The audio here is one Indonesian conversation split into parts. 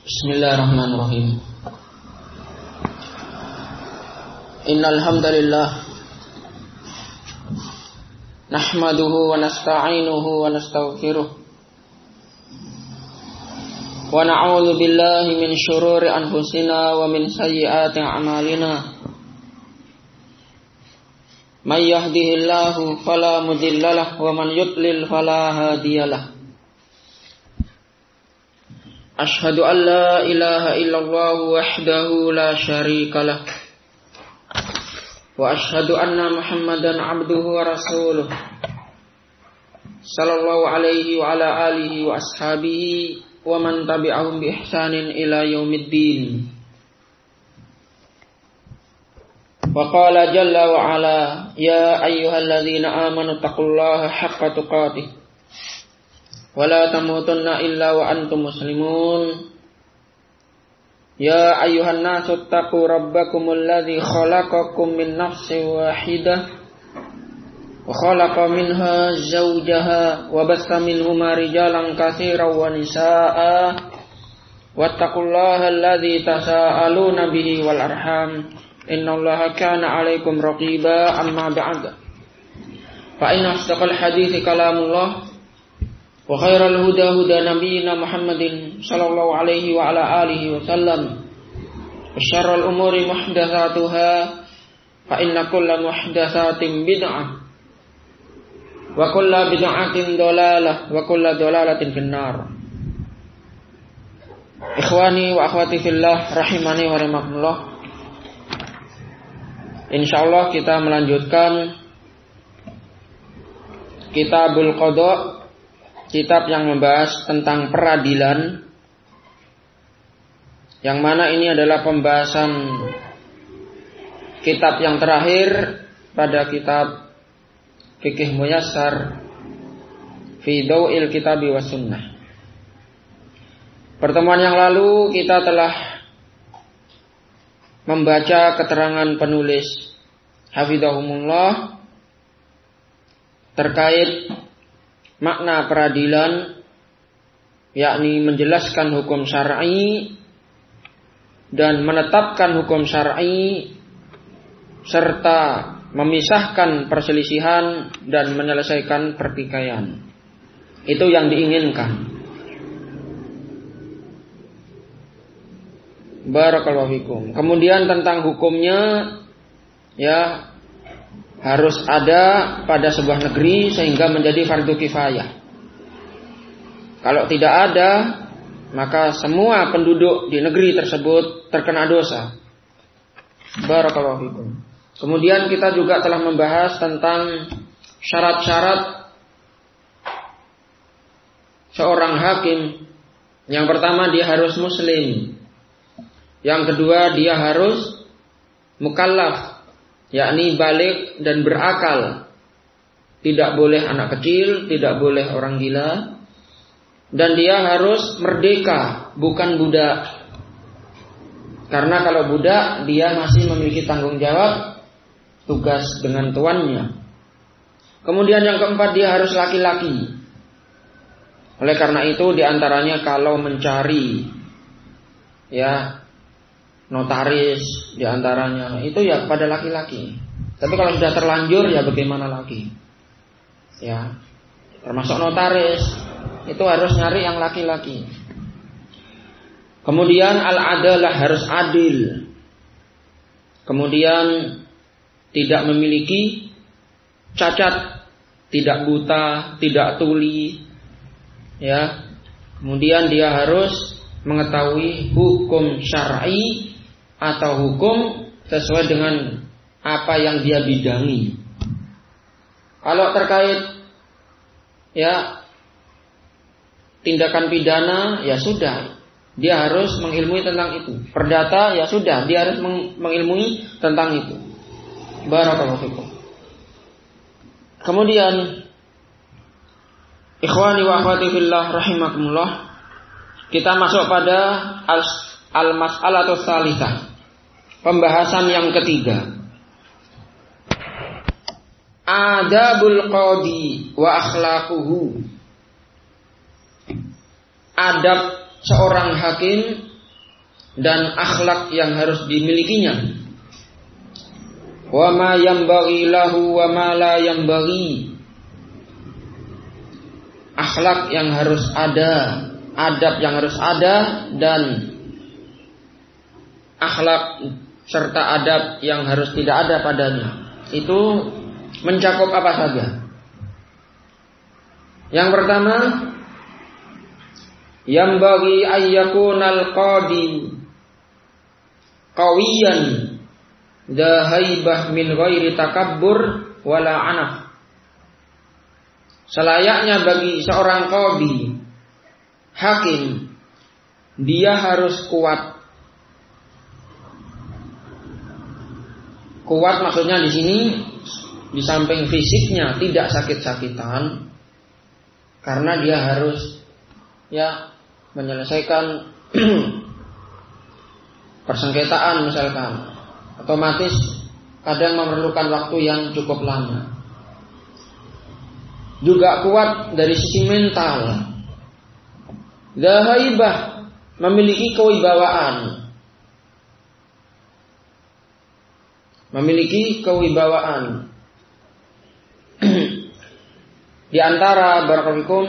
Bismillahirrahmanirrahim. Innal hamdalillah nahmaduhu wa nasta'inuhu wa nastaghfiruh wa na'udzu billahi min syururi anfusina wa min sayyiati a'malina. May yahdihillahu fala mudhillalah wa man yudlil fala hadiyalah. Ashhadu an la ilaha illallah wahdahu la syarikalah wa ashhadu anna Muhammadan abduhu wa rasuluh sallallahu alaihi wa ala alihi wa ashabihi wa man tabi'ahum bi ihsanin ila yaumiddin. Wa qala jalla wa ala ya ayyuhalladzina amanu taqullaha haqqa tuqatih wala tamutunna illa wa antum muslimun. Ya ayyuhan nasu taqu rabbakumul ladzi khalaqakum min nafsin wahidah wa khalaqa minha zawjaha wa bassa minhuma rijalan katsiran wa nisaa'a wattaqullaha alladzi tasaaluna bihi wal arham innallaha kana 'alaikum raqiba. Amma ba'd, fa inna asdaqal hadithi kalamullah wa khairal huda huda nabiyyina Muhammadin sallallahu alaihi wa ala alihi wa sallam wa syarrul umuri muhdatsatuha fa inna kulla muhdatsatin bid'ah wa kulla bid'atin dhalalah wa kulla dhalalatin finnar. Ikhwani wa akhwati fillah rahimani wa rahimakumullah. Insyaallah kita melanjutkan Kitabul Qadha, kitab yang membahas tentang peradilan, yang mana ini adalah pembahasan kitab yang terakhir pada kitab Fiqh Muyassar fi Daw'il Kitabi was Sunnah. Pertemuan yang lalu kita telah membaca keterangan penulis hafizahumullah terkait makna peradilan, yakni menjelaskan hukum syar'i dan menetapkan hukum syar'i serta memisahkan perselisihan dan menyelesaikan pertikaian. Itu yang diinginkan. Barakallahu fikum. Kemudian tentang hukumnya, ya, harus ada pada sebuah negeri sehingga menjadi fardu kifayah. Kalau tidak ada, maka semua penduduk di negeri tersebut terkena dosa. Barakallahu fikum. Kemudian kita juga telah membahas tentang syarat-syarat seorang hakim. Yang pertama, dia harus muslim. Yang kedua, dia harus mukallaf, yakni balik dan berakal. Tidak boleh anak kecil, tidak boleh orang gila. Dan dia harus merdeka, bukan budak. Karena kalau budak, dia masih memiliki tanggung jawab, tugas dengan tuannya. Kemudian yang keempat, dia harus laki-laki. Oleh karena itu, diantaranya kalau mencari, ya, notaris diantaranya itu ya pada laki-laki. Tapi kalau sudah terlanjur ya bagaimana lagi? Ya, termasuk notaris itu harus nyari yang laki-laki. Kemudian al-adalah, harus adil. Kemudian tidak memiliki cacat, tidak buta, tidak tuli. Ya. Kemudian dia harus mengetahui hukum syar'i atau hukum sesuai dengan apa yang dia bidangi. Kalau terkait, ya, tindakan pidana, ya sudah, dia harus mengilmui tentang itu. Perdata, ya sudah, dia harus mengilmui tentang itu. Barakallahu fikum. Kemudian, ikhwani wa akhwati fillah rahimakumullah, kita masuk pada al-mas'alatus salisah, pembahasan yang ketiga. Adabul qadi wa akhlaquhu. Adab seorang hakim dan akhlak yang harus dimilikinya. Wa ma yanbaghi lahu wa ma la yanbaghi. Akhlak yang harus ada, adab yang harus ada, dan akhlak serta adab yang harus tidak ada padanya. Itu mencakup apa saja? Yang pertama, yanbaghi ayyakunal qadi qawiyan dahaibah min ghairi takabbur wala anaf. Selayaknya bagi seorang qadi, hakim, dia harus kuat. Kuat maksudnya di sini di samping fisiknya tidak sakit-sakitan, karena dia harus menyelesaikan persengketaan misalkan. Otomatis kadang memerlukan waktu yang cukup lama. Juga kuat dari sisi mental. Zahaibah, memiliki kewibawaan. Memiliki kewibawaan. Di antara barakallahu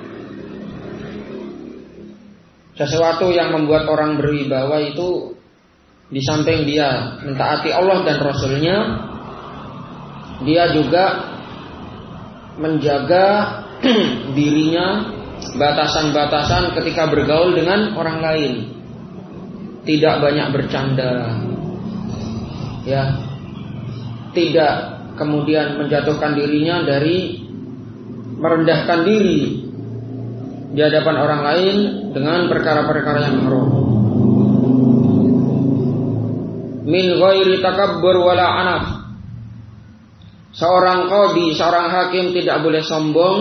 sesuatu yang membuat orang berwibawa itu, di samping dia mentaati Allah dan Rasulnya, dia juga menjaga dirinya, batasan-batasan ketika bergaul dengan orang lain. Tidak banyak bercanda, tidak kemudian menjatuhkan dirinya dari merendahkan diri di hadapan orang lain dengan perkara-perkara yang haram. Min ghairi takabbur wala anaf. Seorang qadi, seorang hakim tidak boleh sombong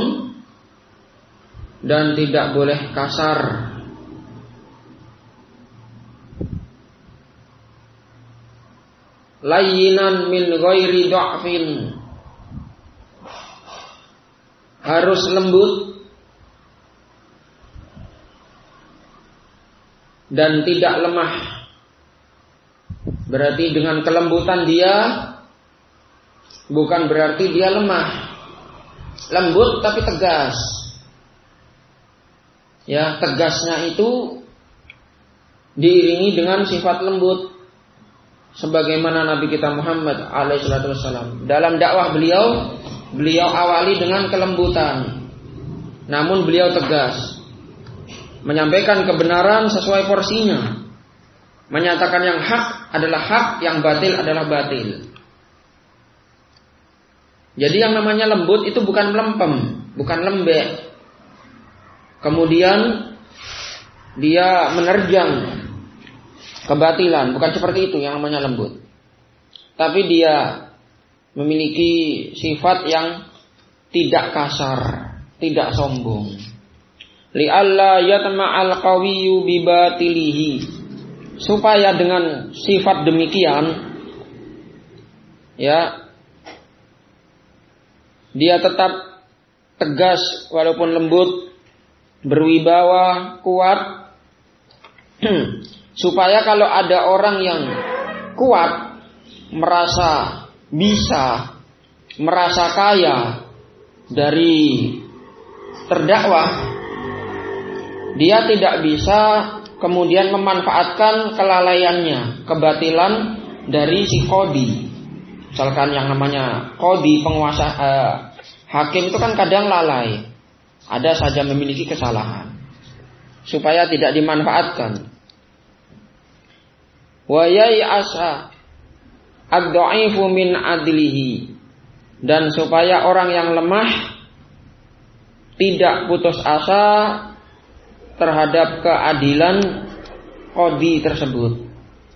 dan tidak boleh kasar. Layyinan min ghairi dha'fin. Harus lembut dan tidak lemah. Berarti dengan kelembutan dia bukan berarti dia lemah. Lembut tapi tegas. Tegasnya itu diiringi dengan sifat lembut, sebagaimana Nabi kita Muhammad alaihissalam. Dalam dakwah beliau awali dengan kelembutan, namun beliau tegas, menyampaikan kebenaran sesuai porsinya, menyatakan yang hak adalah hak, yang batil adalah batil. Jadi yang namanya lembut itu bukan melempem, bukan lembek, kemudian dia menerjang kebatilan, bukan seperti itu yang namanya lembut. Tapi dia memiliki sifat yang tidak kasar, tidak sombong. Li'alla yatma'al qawiyyu bibatilihi. Supaya dengan sifat demikian, dia tetap tegas walaupun lembut, berwibawa, kuat. Supaya kalau ada orang yang kuat, merasa bisa, merasa kaya dari terdakwah, dia tidak bisa kemudian memanfaatkan kelalaiannya, kebatilan dari si qadi. Misalkan yang namanya qadi, penguasa, hakim itu kan kadang lalai, ada saja memiliki kesalahan, supaya tidak dimanfaatkan. Wa yai'asa ad-dha'ifu min adlihi, dan supaya orang yang lemah tidak putus asa terhadap keadilan qadi tersebut.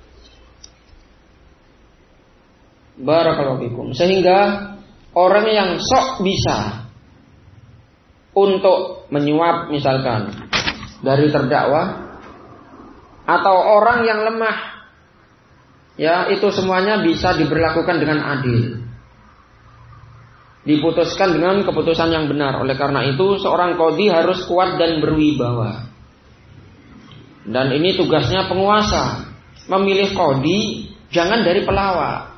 Barakallahu fikum. Sehingga orang yang sok bisa untuk menyuap misalkan dari terdakwah, atau orang yang lemah, itu semuanya bisa diberlakukan dengan adil, diputuskan dengan keputusan yang benar. Oleh karena itu seorang qadi harus kuat dan berwibawa. Dan ini tugasnya penguasa, memilih qadhi jangan dari pelawak.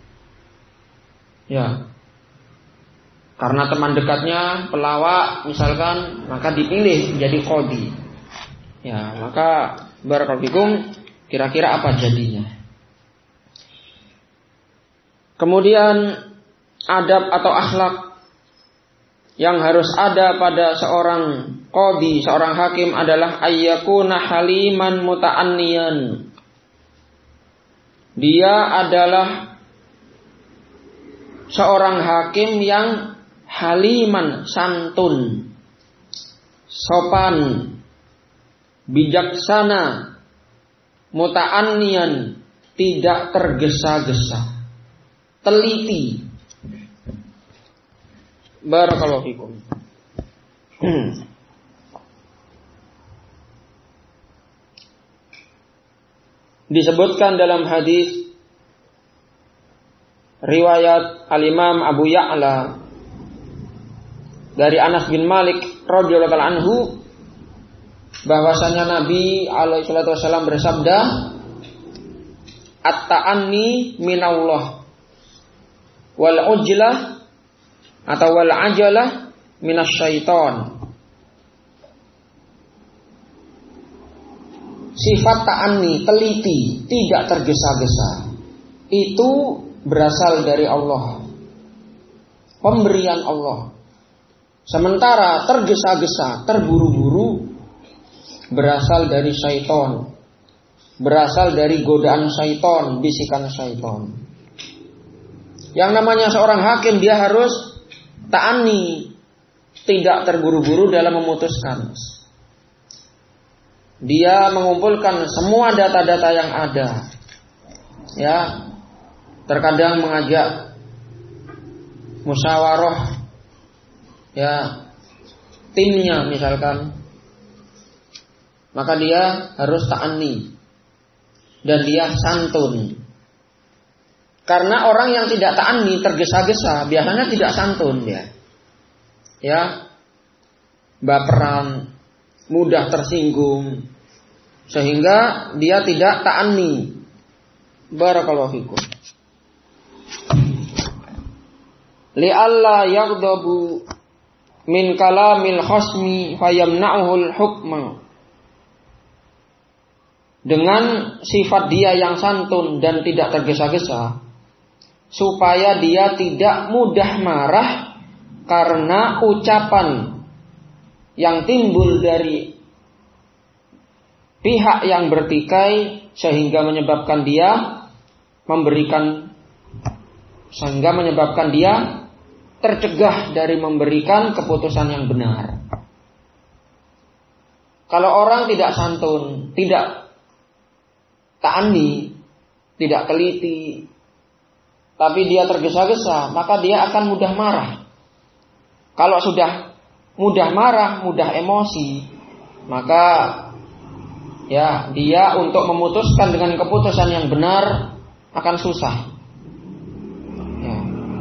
Ya. Karena teman dekatnya pelawak misalkan, maka dipilih menjadi qadhi. Ya, maka barakallahu fikum, kira-kira apa jadinya? Kemudian adab atau akhlak yang harus ada pada seorang qadhi, seorang hakim adalah ayyakuna haliman muta'anniyan. Dia adalah seorang hakim yang haliman, santun, sopan, bijaksana, muta'anniyan, tidak tergesa-gesa, teliti. Barakallahu fikum. Disebutkan dalam hadis riwayat Al-Imam Abu Ya'la dari Anas bin Malik radhiyallahu anhu bahwasanya Nabi alaihi salatu wasallam bersabda, "At-ta'anni minallah wal ujlah atau wal ajalah minasyaiton." Sifat ta'anni, teliti, tidak tergesa-gesa, itu berasal dari Allah, pemberian Allah. Sementara tergesa-gesa, terburu-buru, berasal dari syaiton, berasal dari godaan syaiton, bisikan syaiton. Yang namanya seorang hakim, dia harus ta'anni, tidak terburu-buru dalam memutuskan. Dia mengumpulkan semua data-data yang ada. Ya, terkadang mengajak musyawarah, ya, timnya misalkan, maka dia harus ta'anni dan dia santun. Karena orang yang tidak ta'anni, tergesa-gesa, biasanya tidak santun dia. Ya, baperan, mudah tersinggung, sehingga dia tidak ta'anni. Barakallahu fikum. Li'alla yaghdabu min kalamil khasmi fayamna'uhul hukma. Dengan sifat dia yang santun dan tidak tergesa-gesa, supaya dia tidak mudah marah karena ucapan yang timbul dari pihak yang bertikai, sehingga menyebabkan dia tercegah dari memberikan keputusan yang benar. Kalau orang tidak santun, tidak ta'anni, tidak teliti, tapi dia tergesa-gesa, maka dia akan mudah marah. Kalau sudah mudah marah, mudah emosi, maka ya dia untuk memutuskan dengan keputusan yang benar akan susah. Ya.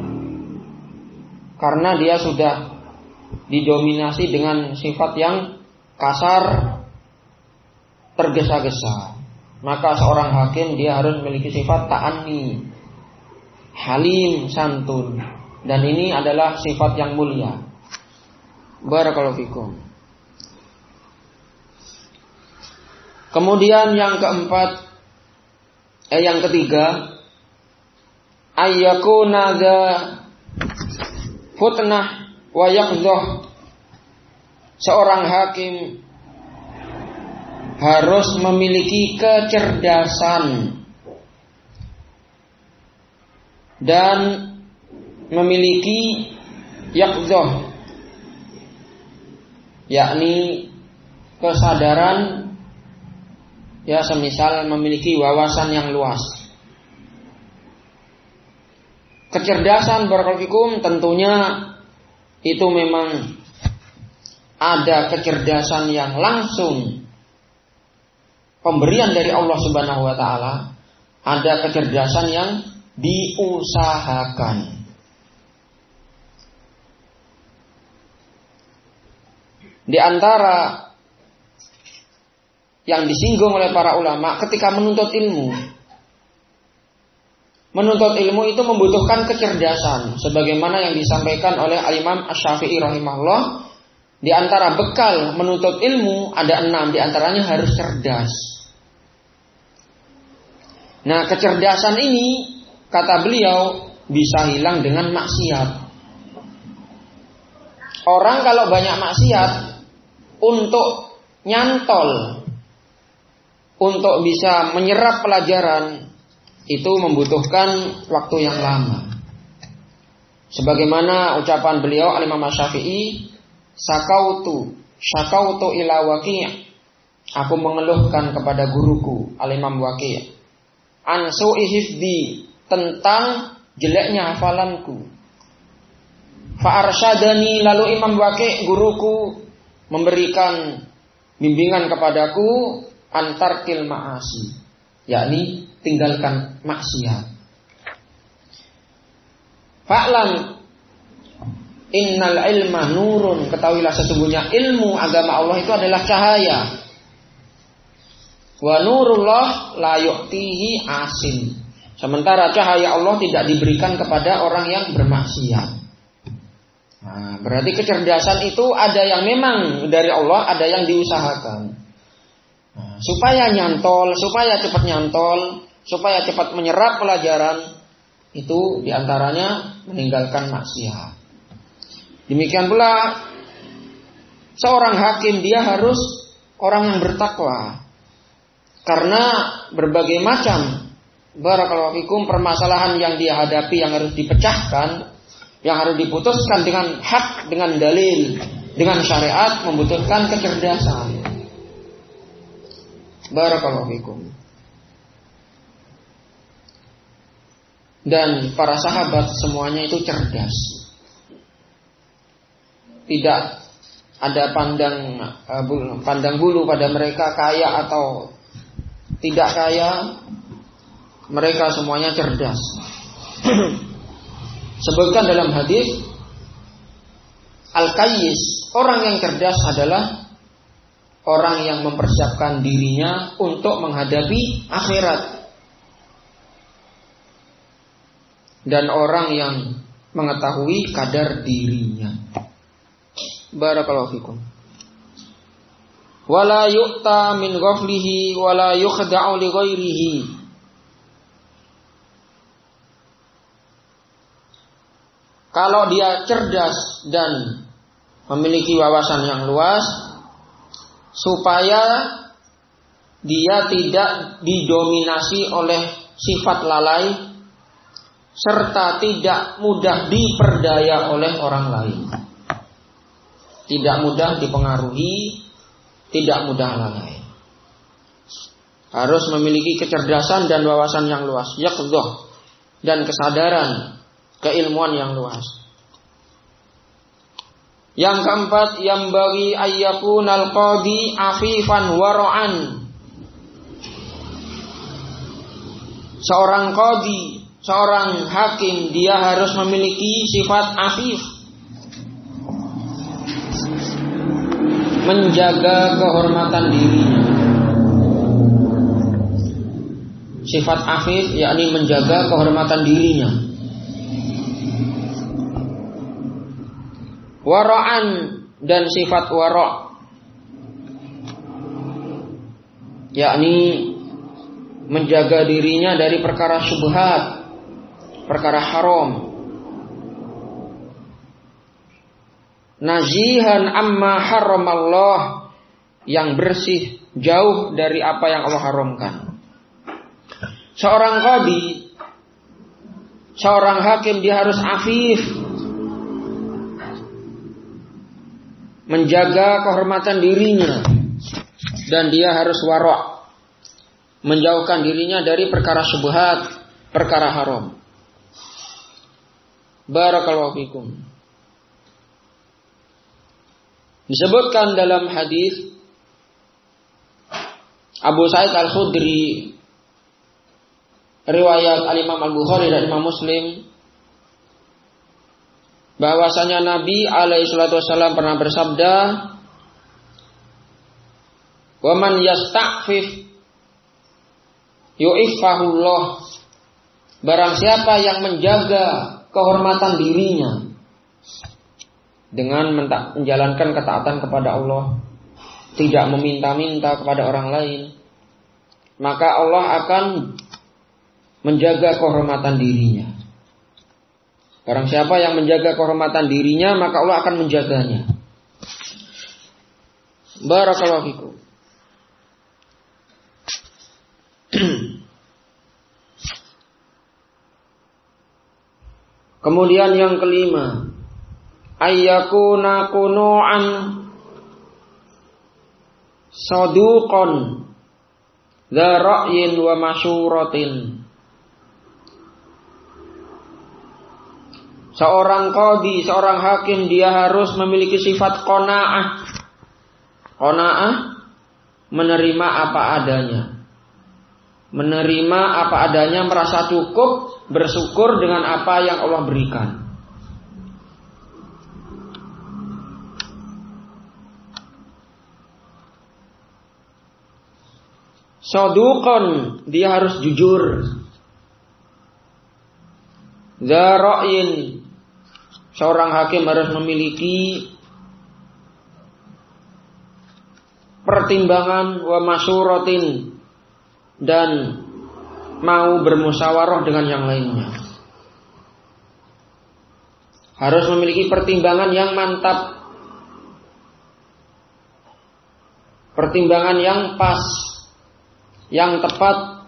Karena dia sudah didominasi dengan sifat yang kasar, tergesa-gesa. Maka seorang hakim dia harus memiliki sifat ta'anni, halim, santun, dan ini adalah sifat yang mulia. Barakallahu fikum. Kemudian yang ketiga, ayyakuna dza futnah wa yaqdhah. Seorang hakim harus memiliki kecerdasan dan memiliki yaqdhah, yakni kesadaran, ya, semisal memiliki wawasan yang luas. Kecerdasan barakallahu fikum tentunya itu memang ada kecerdasan yang langsung pemberian dari Allah Subhanahu wa taala, ada kecerdasan yang diusahakan. Di antara yang disinggung oleh para ulama ketika menuntut ilmu. Menuntut ilmu itu membutuhkan kecerdasan, sebagaimana yang disampaikan oleh Al-Imam Asy-Syafi'i rahimahullah. Di antara bekal menuntut ilmu ada 6, di antaranya harus cerdas. Nah, kecerdasan ini kata beliau bisa hilang dengan maksiat. Orang kalau banyak maksiat, untuk nyantol, untuk bisa menyerap pelajaran, itu membutuhkan waktu yang lama. Sebagaimana ucapan beliau Al-Imam Asy-Syafi'i, syakautu ila Waqi', aku mengeluhkan kepada guruku Al-Imam Waqi', an su'i hifdzi, tentang jeleknya hafalanku. Fa arsyadani, lalu Imam Waqi', guruku, memberikan bimbingan kepadaku antarkil ma'asi, yakni tinggalkan maksiat. Fa'lam innal ilma nurun, ketahuilah sesungguhnya ilmu agama Allah itu adalah cahaya. Wa nurullah la yu'tihi asin, sementara cahaya Allah tidak diberikan kepada orang yang bermaksiat. Nah, berarti kecerdasan itu ada yang memang dari Allah, ada yang diusahakan. Nah, supaya nyantol, supaya cepat nyantol, supaya cepat menyerap pelajaran, itu diantaranya meninggalkan maksiat. Demikian pula seorang hakim, dia harus orang yang bertakwa. Karena berbagai macam barakallahu fikum permasalahan yang dia hadapi, yang harus dipecahkan, yang harus diputuskan dengan hak, dengan dalil, dengan syariat, membutuhkan kecerdasan. Barakallahu fikum. Dan para sahabat semuanya itu cerdas. Tidak ada pandang bulu pada mereka kaya atau tidak kaya. Mereka semuanya cerdas. Sebutkan dalam hadis, Al-Qayyis, orang yang cerdas adalah orang yang mempersiapkan dirinya untuk menghadapi akhirat. Dan orang yang mengetahui kadar dirinya. Barakallahu fikum. Wala yu'ta min ghaflihi wala yukhda'u li ghairihi. Kalau dia cerdas dan memiliki wawasan yang luas, supaya dia tidak didominasi oleh sifat lalai, serta tidak mudah diperdaya oleh orang lain. Tidak mudah dipengaruhi, tidak mudah lalai. Harus memiliki kecerdasan dan wawasan yang luas, yaqdhah, dan kesadaran, keilmuan yang luas. Yang keempat, yang bagi ayyakunal qadi afifan wara'an. Seorang qadi, seorang hakim, dia harus memiliki sifat afif, menjaga kehormatan dirinya. Sifat afif yakni menjaga kehormatan dirinya. Wara'an, dan sifat wara', yakni menjaga dirinya dari perkara syubhat, perkara haram. Nazihan amma haramallah, yang bersih, jauh dari apa yang Allah haramkan. Seorang qadi, seorang hakim, dia harus afif, menjaga kehormatan dirinya, dan dia harus wara', menjauhkan dirinya dari perkara syubhat, perkara haram. Barakallahu fikum. Disebutkan dalam hadis Abu Sa'id Al-Khudri, riwayat Al-Imam Al-Bukhari dan Imam Muslim, bahwasanya Nabi alaihi salatu wasallam pernah bersabda, Wa man yasta'fif yu'iffahullah. Barang siapa yang menjaga kehormatan dirinya dengan menjalankan ketaatan kepada Allah, tidak meminta-minta kepada orang lain, maka Allah akan menjaga kehormatan dirinya. Barang siapa yang menjaga kehormatan dirinya, maka Allah akan menjaganya. Barakallahu fikum. Kemudian yang kelima, ayyakuna kunu'an saduqan dza ra'yin wa masyuratin. Seorang qadhi, seorang hakim, dia harus memiliki sifat qanaah. Qanaah, menerima apa adanya. Menerima apa adanya, merasa cukup, bersyukur dengan apa yang Allah berikan. Saduqan, dia harus jujur. Dza ra'yin, seorang hakim harus memiliki pertimbangan, wa masyuratin, dan mau bermusyawarah dengan yang lainnya. Harus memiliki pertimbangan yang mantap, pertimbangan yang pas, yang tepat,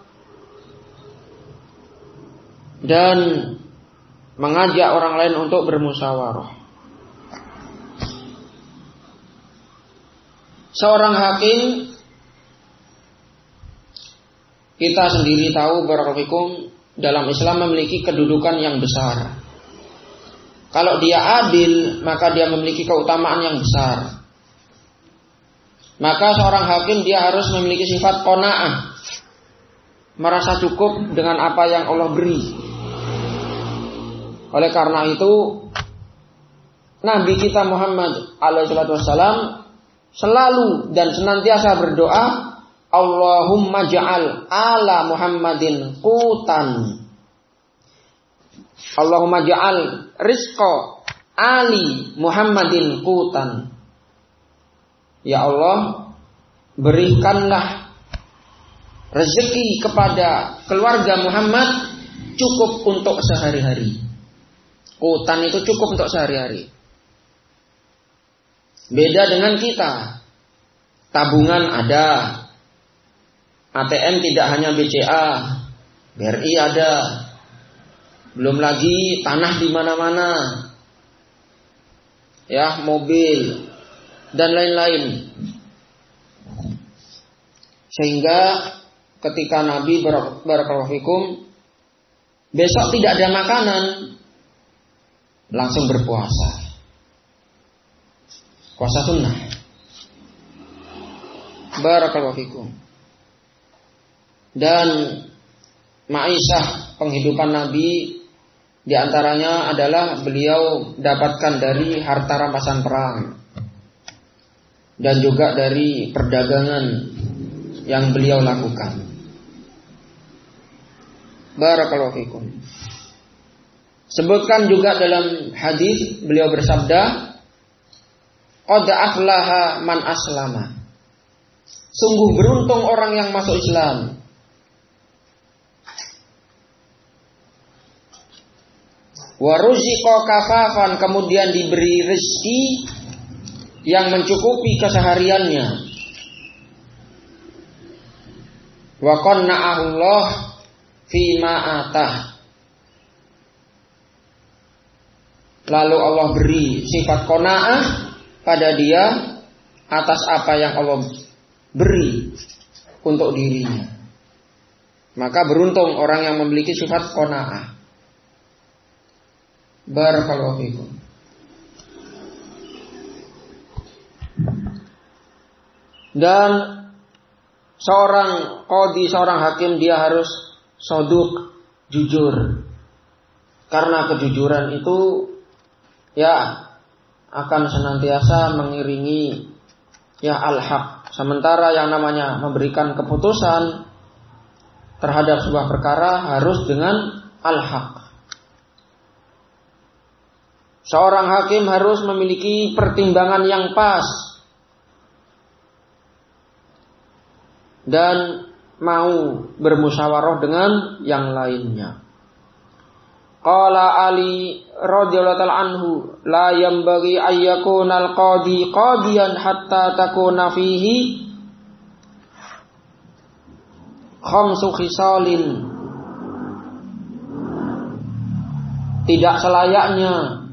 dan mengajak orang lain untuk bermusyawarah. Seorang hakim, kita sendiri tahu barakallahu fikum, dalam Islam memiliki kedudukan yang besar. Kalau dia adil, maka dia memiliki keutamaan yang besar. Maka seorang hakim dia harus memiliki sifat qanaah, merasa cukup dengan apa yang Allah beri. Oleh karena itu, Nabi kita Muhammad alaihi wasallam selalu dan senantiasa berdoa, Allahumma ja'al ala Muhammadin qutan. Allahumma ja'al rizqa ali Muhammadin qutan. Ya Allah, berikanlah rezeki kepada keluarga Muhammad cukup untuk sehari-hari. Qutan itu cukup untuk sehari-hari. Beda dengan kita. Tabungan ada, ATM tidak hanya BCA, BRI ada, belum lagi tanah di mana-mana, ya, mobil dan lain-lain. Sehingga ketika Nabi barakallahu fikum besok tidak ada makanan, langsung berpuasa, puasa sunnah. Barakallahu fikum. Dan ma'isyah penghidupan Nabi diantaranya adalah beliau dapatkan dari harta rampasan perang dan juga dari perdagangan yang beliau lakukan. Barakallahu fikum. Sebutkan juga dalam hadis beliau bersabda, qad aflaha man aslama. Sungguh beruntung orang yang masuk Islam. Wa ruziqa kafafan, kemudian diberi rezeki yang mencukupi kesehariannya. Wa qanna'ahu Allah fima atah. Lalu Allah beri sifat qanaah pada dia atas apa yang Allah beri untuk dirinya. Maka beruntung orang yang memiliki sifat qanaah. Barakallahu fikum. Dan seorang qadhi, seorang hakim, dia harus shaduk, jujur. Karena kejujuran itu ya akan senantiasa mengiringi ya al-haq, Sementara yang namanya memberikan keputusan terhadap sebuah perkara harus dengan al-haq. Seorang hakim harus memiliki pertimbangan yang pas dan mau bermusyawarah dengan yang lainnya. Qala Ali radhiyallahu ta'ala anhu, la yanbaghi ayyakuna al-qadi qadiyan hatta takuna fihi khamsu khisalin. Tidak selayaknya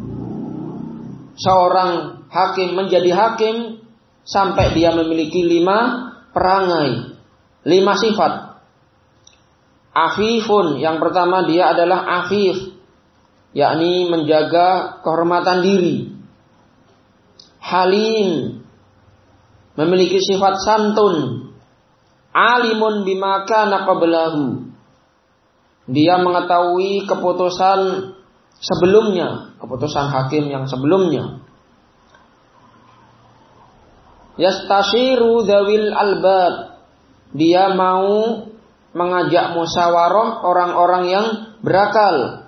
seorang hakim menjadi hakim sampai dia memiliki 5 perangai, 5 sifat. Afifun, yang pertama dia adalah afif, yakni menjaga kehormatan diri. Halim, memiliki sifat santun. Alimun bima kana qablahu, dia mengetahui keputusan sebelumnya, keputusan hakim yang sebelumnya. Yastashiru dzawil albab, dia mau mengajak musyawarah orang-orang yang berakal.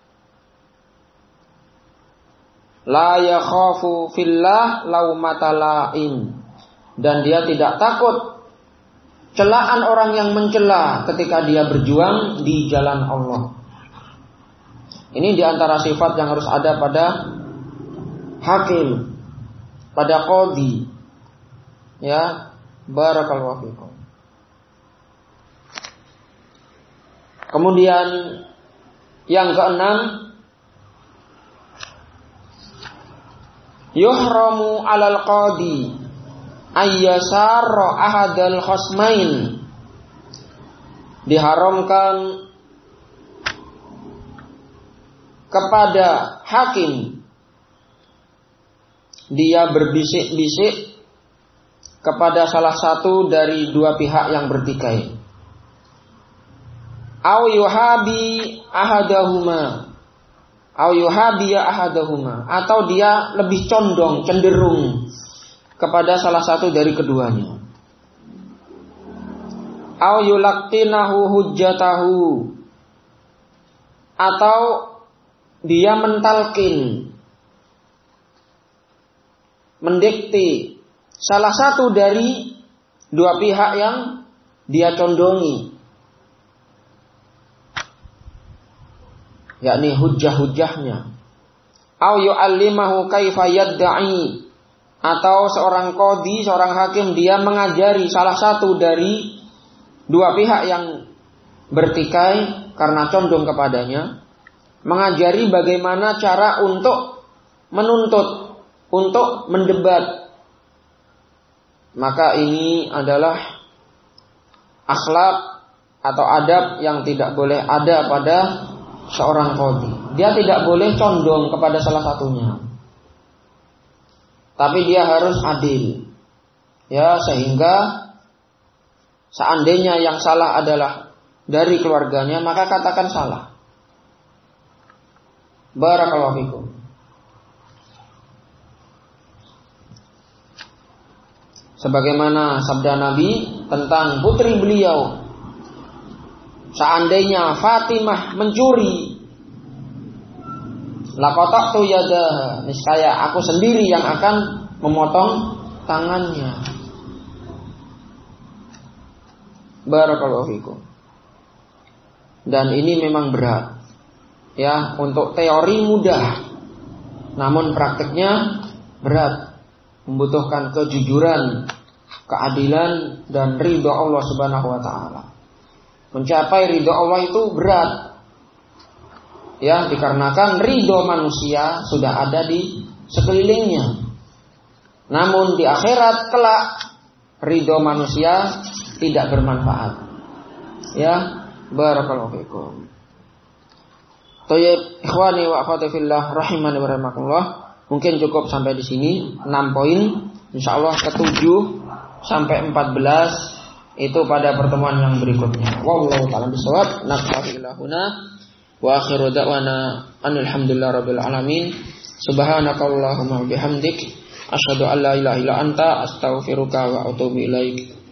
La yakhafu fillah laumata laim, dan dia tidak takut celaan orang yang mencela ketika dia berjuang di jalan Allah. Ini diantara sifat yang harus ada pada hakim, pada qadhi. Ya, barakallahu fikum. Kemudian yang keenam, yuhramu 'alal qadhi ayyasara ahadal khasmain, diharamkan kepada hakim dia berbisik-bisik kepada salah satu dari 2 pihak yang bertikai. Au yuhabi ahadahuma, au yuhabiya ahadahuma, atau dia lebih condong, cenderung kepada salah satu dari keduanya. Au yulaqqinahu hujjatahu, atau dia mentalkin, mendikte salah satu dari 2 pihak yang dia condongi, yakni hujjah-hujjahnya. Au yu'allimahu kaifa yadda'i, atau seorang qadhi, seorang hakim, dia mengajari salah satu dari 2 pihak yang bertikai karena condong kepadanya, mengajari bagaimana cara untuk menuntut, untuk mendebat. Maka ini adalah akhlak atau adab yang tidak boleh ada pada seorang qadhi. Dia tidak boleh condong kepada salah satunya, tapi dia harus adil. Ya, sehingga seandainya yang salah adalah dari keluarganya, maka katakan salah. Barakallahu fikum. Sebagaimana sabda Nabi tentang putri beliau, seandainya Fatimah mencuri, laqata'tu yadaha, niscaya aku sendiri yang akan memotong tangannya. Barakallahu fikum. Dan ini memang berat. Ya, untuk teori mudah, namun prakteknya berat. Membutuhkan kejujuran, keadilan, dan ridho Allah Subhanahu wa ta'ala. Mencapai ridho Allah itu berat. Ya, dikarenakan ridho manusia sudah ada di sekelilingnya. Namun di akhirat kelak ridho manusia tidak bermanfaat. Ya, barakallahu fikum. Thayyib, ikhwani wa akhwati fillah rahimani wa rahimakumullah. Mungkin cukup sampai di sini 6 poin. Insyaallah ke-7 sampai 14 itu pada pertemuan yang berikutnya. Wallahu ta'ala bishawab. Naktafi ila huna wa akhiru da'wana alhamdulillahirabbil alamin. Subhanakallahumma wa bihamdik Asyhadu an la ilaha illa anta astaghfiruka wa atubu ilaik.